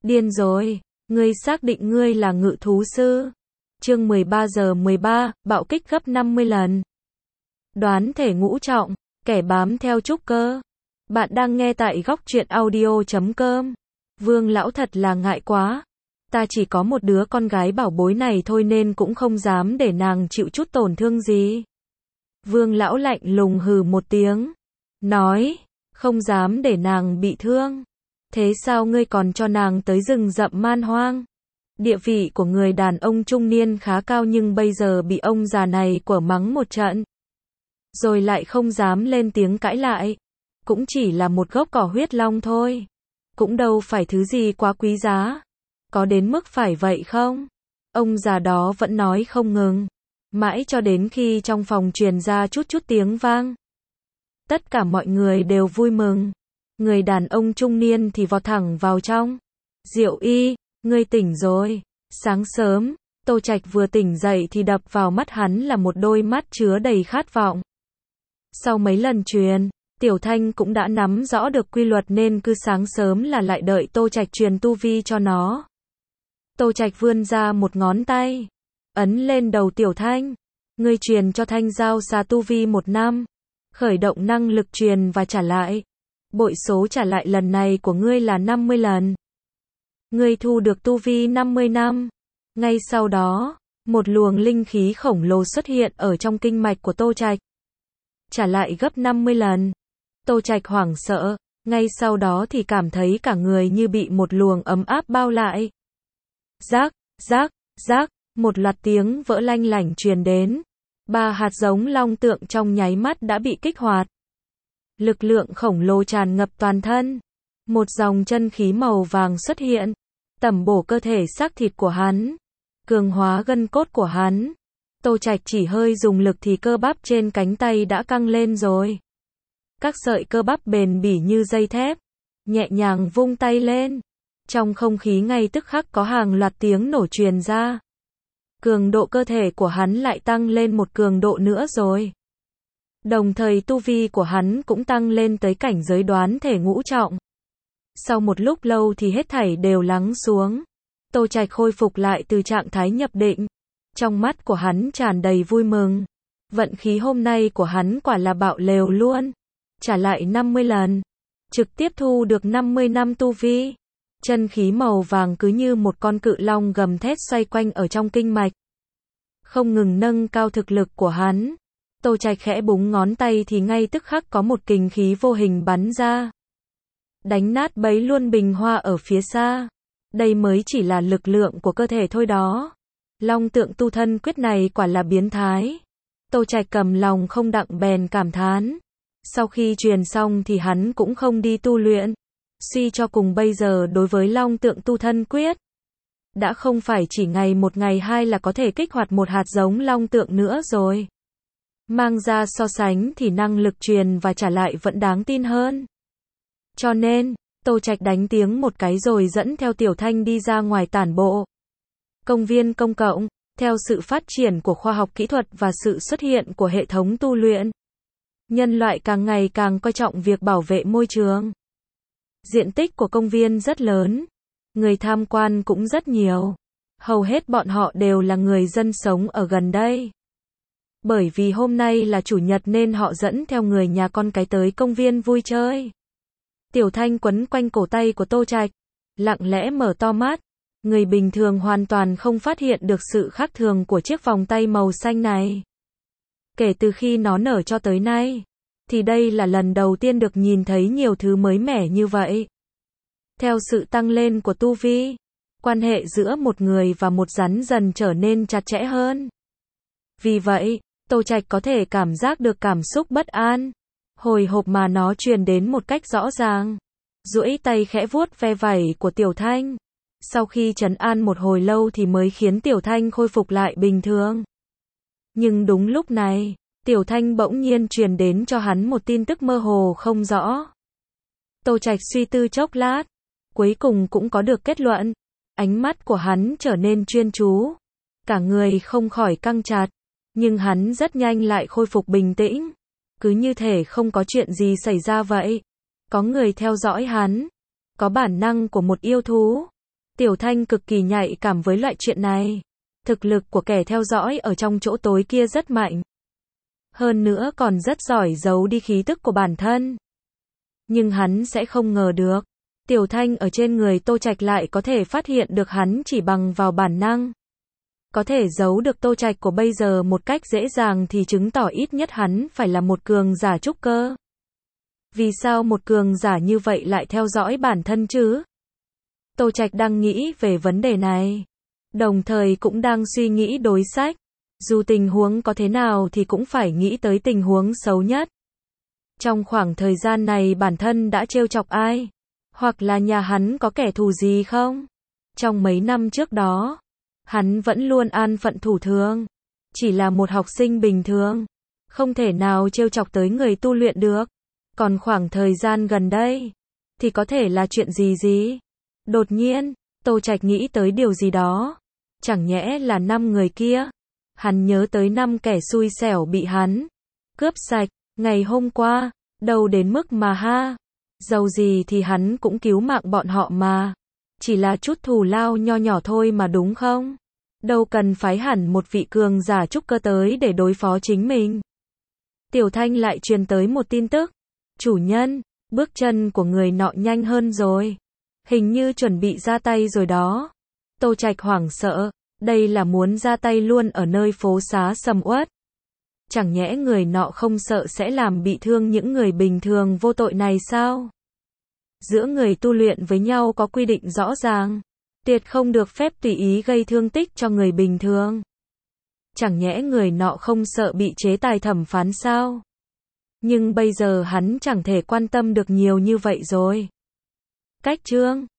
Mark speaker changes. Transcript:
Speaker 1: Điên rồi, ngươi xác định ngươi là ngự thú sư. Chương 13:13, bạo kích gấp 50 lần. Đoán thể ngũ trọng, kẻ bám theo trúc cơ. Bạn đang nghe tại góc truyện audio.com. Vương lão thật là ngại quá. Ta chỉ có một đứa con gái bảo bối này thôi nên cũng không dám để nàng chịu chút tổn thương gì. Vương lão lạnh lùng hừ một tiếng. Nói, không dám để nàng bị thương. Thế sao ngươi còn cho nàng tới rừng rậm man hoang? Địa vị của người đàn ông trung niên khá cao nhưng bây giờ bị ông già này quở mắng một trận. Rồi lại không dám lên tiếng cãi lại. Cũng chỉ là một gốc cỏ huyết long thôi. Cũng đâu phải thứ gì quá quý giá. Có đến mức phải vậy không? Ông già đó vẫn nói không ngừng. Mãi cho đến khi trong phòng truyền ra chút tiếng vang. Tất cả mọi người đều vui mừng. Người đàn ông trung niên thì vọt thẳng vào trong. Diệu Y, ngươi tỉnh rồi. Sáng sớm, Tô Trạch vừa tỉnh dậy thì đập vào mắt hắn là một đôi mắt chứa đầy khát vọng. Sau mấy lần truyền, Tiểu Thanh cũng đã nắm rõ được quy luật nên cứ sáng sớm là lại đợi Tô Trạch truyền tu vi cho nó. Tô Trạch vươn ra một ngón tay, ấn lên đầu Tiểu Thanh. Ngươi truyền cho Thanh Giao xà tu vi 1 năm. Khởi động năng lực truyền và trả lại. Bội số trả lại lần này của ngươi là 50 lần. Ngươi thu được tu vi 50 năm. Ngay sau đó, một luồng linh khí khổng lồ xuất hiện ở trong kinh mạch của Tô Trạch. Trả lại gấp 50 lần. Tô Trạch hoảng sợ, ngay sau đó thì cảm thấy cả người như bị một luồng ấm áp bao lại. Rác, rác, rác, một loạt tiếng vỡ lanh lảnh truyền đến. 3 hạt giống long tượng trong nháy mắt đã bị kích hoạt. Lực lượng khổng lồ tràn ngập toàn thân. Một dòng chân khí màu vàng xuất hiện, tẩm bổ cơ thể xác thịt của hắn, cường hóa gân cốt của hắn. Tô Trạch chỉ hơi dùng lực thì cơ bắp trên cánh tay đã căng lên rồi. Các sợi cơ bắp bền bỉ như dây thép, nhẹ nhàng vung tay lên. Trong không khí ngay tức khắc có hàng loạt tiếng nổ truyền ra. Cường độ cơ thể của hắn lại tăng lên một cường độ nữa rồi. Đồng thời tu vi của hắn cũng tăng lên tới cảnh giới đoán thể ngũ trọng. Sau một lúc lâu thì hết thảy đều lắng xuống. Tô Trạch khôi phục lại từ trạng thái nhập định. Trong mắt của hắn tràn đầy vui mừng. Vận khí hôm nay của hắn quả là bạo lều luôn. Trả lại 50 lần. Trực tiếp thu được 50 năm tu vi. Chân khí màu vàng cứ như một con cự long gầm thét xoay quanh ở trong kinh mạch. Không ngừng nâng cao thực lực của hắn. Tô Trạch khẽ búng ngón tay thì ngay tức khắc có một kình khí vô hình bắn ra. Đánh nát bấy luôn bình hoa ở phía xa. Đây mới chỉ là lực lượng của cơ thể thôi đó. Long tượng tu thân quyết này quả là biến thái. Tô Trạch cầm lòng không đặng bèn cảm thán. Sau khi truyền xong thì hắn cũng không đi tu luyện. Suy cho cùng bây giờ đối với long tượng tu thân quyết, đã không phải chỉ ngày 1 ngày 2 là có thể kích hoạt một hạt giống long tượng nữa rồi. Mang ra so sánh thì năng lực truyền và trả lại vẫn đáng tin hơn. Cho nên, Tô Trạch đánh tiếng một cái rồi dẫn theo Tiểu Thanh đi ra ngoài tản bộ. Công viên công cộng, theo sự phát triển của khoa học kỹ thuật và sự xuất hiện của hệ thống tu luyện, nhân loại càng ngày càng coi trọng việc bảo vệ môi trường. Diện tích của công viên rất lớn, người tham quan cũng rất nhiều. Hầu hết bọn họ đều là người dân sống ở gần đây. Bởi vì hôm nay là chủ nhật nên họ dẫn theo người nhà con cái tới công viên vui chơi. Tiểu Thanh quấn quanh cổ tay của Tô Trạch, lặng lẽ mở to mắt. Người bình thường hoàn toàn không phát hiện được sự khác thường của chiếc vòng tay màu xanh này. Kể từ khi nó nở cho tới nay, thì đây là lần đầu tiên được nhìn thấy nhiều thứ mới mẻ như vậy. Theo sự tăng lên của tu vi, quan hệ giữa một người và một rắn dần trở nên chặt chẽ hơn. Vì vậy, Tô Trạch có thể cảm giác được cảm xúc bất an, hồi hộp mà nó truyền đến một cách rõ ràng. Duỗi tay khẽ vuốt ve vảy của Tiểu Thanh. Sau khi trấn an một hồi lâu thì mới khiến Tiểu Thanh khôi phục lại bình thường. Nhưng đúng lúc này, Tiểu Thanh bỗng nhiên truyền đến cho hắn một tin tức mơ hồ không rõ. Tô Trạch suy tư chốc lát, cuối cùng cũng có được kết luận. Ánh mắt của hắn trở nên chuyên chú, cả người không khỏi căng chặt, nhưng hắn rất nhanh lại khôi phục bình tĩnh. Cứ như thể không có chuyện gì xảy ra vậy. Có người theo dõi hắn, có bản năng của một yêu thú. Tiểu Thanh cực kỳ nhạy cảm với loại chuyện này. Thực lực của kẻ theo dõi ở trong chỗ tối kia rất mạnh. Hơn nữa còn rất giỏi giấu đi khí tức của bản thân. Nhưng hắn sẽ không ngờ được. Tiểu Thanh ở trên người Tô Trạch lại có thể phát hiện được hắn chỉ bằng vào bản năng. Có thể giấu được Tô Trạch của bây giờ một cách dễ dàng thì chứng tỏ ít nhất hắn phải là một cường giả trúc cơ. Vì sao một cường giả như vậy lại theo dõi bản thân chứ? Tô Trạch đang nghĩ về vấn đề này. Đồng thời cũng đang suy nghĩ đối sách. Dù tình huống có thế nào thì cũng phải nghĩ tới tình huống xấu nhất. Trong khoảng thời gian này bản thân đã trêu chọc ai? Hoặc là nhà hắn có kẻ thù gì không? Trong mấy năm trước đó, hắn vẫn luôn an phận thủ thường. Chỉ là một học sinh bình thường. Không thể nào trêu chọc tới người tu luyện được. Còn khoảng thời gian gần đây, thì có thể là chuyện gì? Đột nhiên, Tô Trạch nghĩ tới điều gì đó. Chẳng nhẽ là 5 người kia? Hắn nhớ tới 5 kẻ xui xẻo bị hắn cướp sạch ngày hôm qua, đâu đến mức mà ha. Dầu gì thì hắn cũng cứu mạng bọn họ mà. Chỉ là chút thù lao nho nhỏ thôi mà đúng không? Đâu cần phái hẳn một vị cường giả trúc cơ tới để đối phó chính mình. Tiểu Thanh lại truyền tới một tin tức. Chủ nhân, bước chân của người nọ nhanh hơn rồi. Hình như chuẩn bị ra tay rồi đó. Tô Trạch hoảng sợ. Đây là muốn ra tay luôn ở nơi phố xá sầm uất. Chẳng nhẽ người nọ không sợ sẽ làm bị thương những người bình thường vô tội này sao? Giữa người tu luyện với nhau có quy định rõ ràng. Tuyệt không được phép tùy ý gây thương tích cho người bình thường. Chẳng nhẽ người nọ không sợ bị chế tài thẩm phán sao? Nhưng bây giờ hắn chẳng thể quan tâm được nhiều như vậy rồi. Cách chương